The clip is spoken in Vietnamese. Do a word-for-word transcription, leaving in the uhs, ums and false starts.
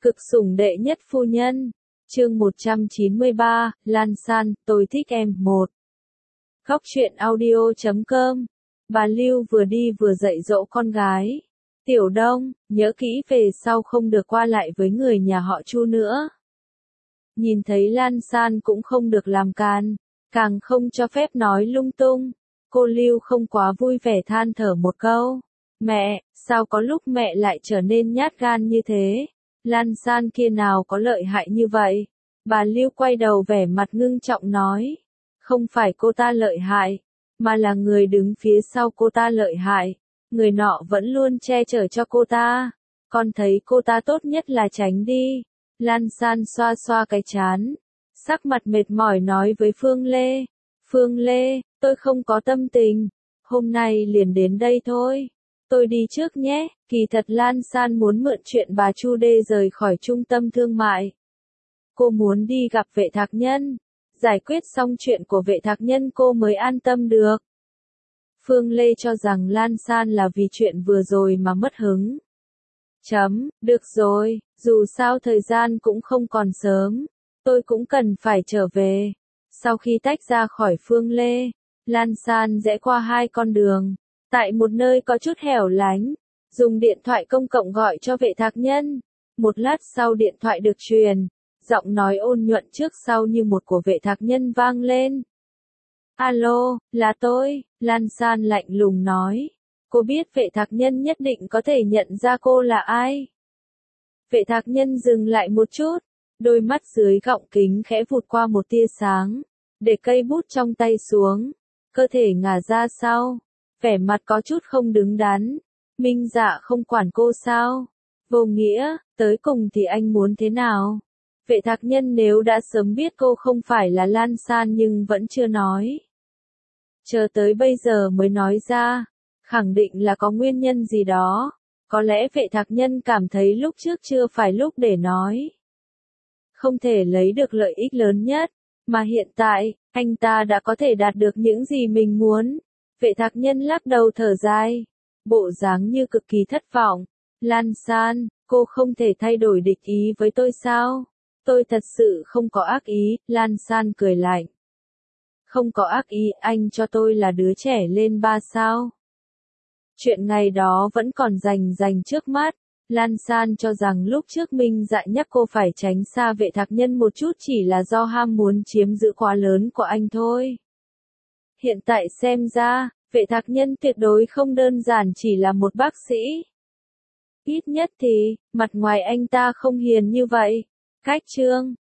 Cực sủng đệ nhất phu nhân. Chương một trăm chín mươi ba, Lan San, tôi thích em. một. Góc truyện audio chấm com. Bà Lưu vừa đi vừa dạy dỗ con gái. Tiểu Đông, nhớ kỹ về sau không được qua lại với người nhà họ Chu nữa. Nhìn thấy Lan San cũng không được làm càn, càng không cho phép nói lung tung. Cô Lưu không quá vui vẻ than thở một câu. Mẹ, sao có lúc mẹ lại trở nên nhát gan như thế? Lan San kia nào có lợi hại như vậy? Bà Lưu quay đầu vẻ mặt ngưng trọng nói. Không phải cô ta lợi hại, mà là người đứng phía sau cô ta lợi hại. Người nọ vẫn luôn che chở cho cô ta. Con thấy cô ta tốt nhất là tránh đi. Lan San xoa xoa cái trán, sắc mặt mệt mỏi nói với Phương Lê. Phương Lê, tôi không có tâm tình. Hôm nay liền đến đây thôi. Tôi đi trước nhé. Kỳ thật Lan San muốn mượn chuyện bà Chu Đê rời khỏi trung tâm thương mại. Cô muốn đi gặp Vệ Thạc Nhân. Giải quyết xong chuyện của Vệ Thạc Nhân cô mới an tâm được. Phương Lê cho rằng Lan San là vì chuyện vừa rồi mà mất hứng. Chấm, được rồi, dù sao thời gian cũng không còn sớm. Tôi cũng cần phải trở về. Sau khi tách ra khỏi Phương Lê, Lan San rẽ qua hai con đường. Tại một nơi có chút hẻo lánh, dùng điện thoại công cộng gọi cho Vệ Thạc Nhân. Một lát sau điện thoại được truyền, giọng nói ôn nhuận trước sau như một của Vệ Thạc Nhân vang lên. Alo, là tôi, Lan San lạnh lùng nói. Cô biết Vệ Thạc Nhân nhất định có thể nhận ra cô là ai. Vệ Thạc Nhân dừng lại một chút, đôi mắt dưới gọng kính khẽ vụt qua một tia sáng, để cây bút trong tay xuống, cơ thể ngả ra sau, vẻ mặt có chút không đứng đắn. Minh Dạ không quản cô sao? Vô nghĩa, tới cùng thì anh muốn thế nào? Vệ Thạc Nhân nếu đã sớm biết cô không phải là Lan San nhưng vẫn chưa nói. Chờ tới bây giờ mới nói ra, khẳng định là có nguyên nhân gì đó. Có lẽ Vệ Thạc Nhân cảm thấy lúc trước chưa phải lúc để nói. Không thể lấy được lợi ích lớn nhất, mà hiện tại, anh ta đã có thể đạt được những gì mình muốn. Vệ Thạc Nhân lắc đầu thở dài, bộ dáng như cực kỳ thất vọng. Lan San, cô không thể thay đổi địch ý với tôi sao? Tôi thật sự không có ác ý, Lan San cười lạnh. Không có ác ý, anh cho tôi là đứa trẻ lên ba sao? Chuyện ngày đó vẫn còn rành rành trước mắt. Lan San cho rằng lúc trước Minh Dạ nhắc cô phải tránh xa Vệ Thạc Nhân một chút chỉ là do ham muốn chiếm giữ quá lớn của anh thôi. Hiện tại xem ra, Vệ Thạc Nhân tuyệt đối không đơn giản chỉ là một bác sĩ. Ít nhất thì, mặt ngoài anh ta không hiền như vậy. Cách chương,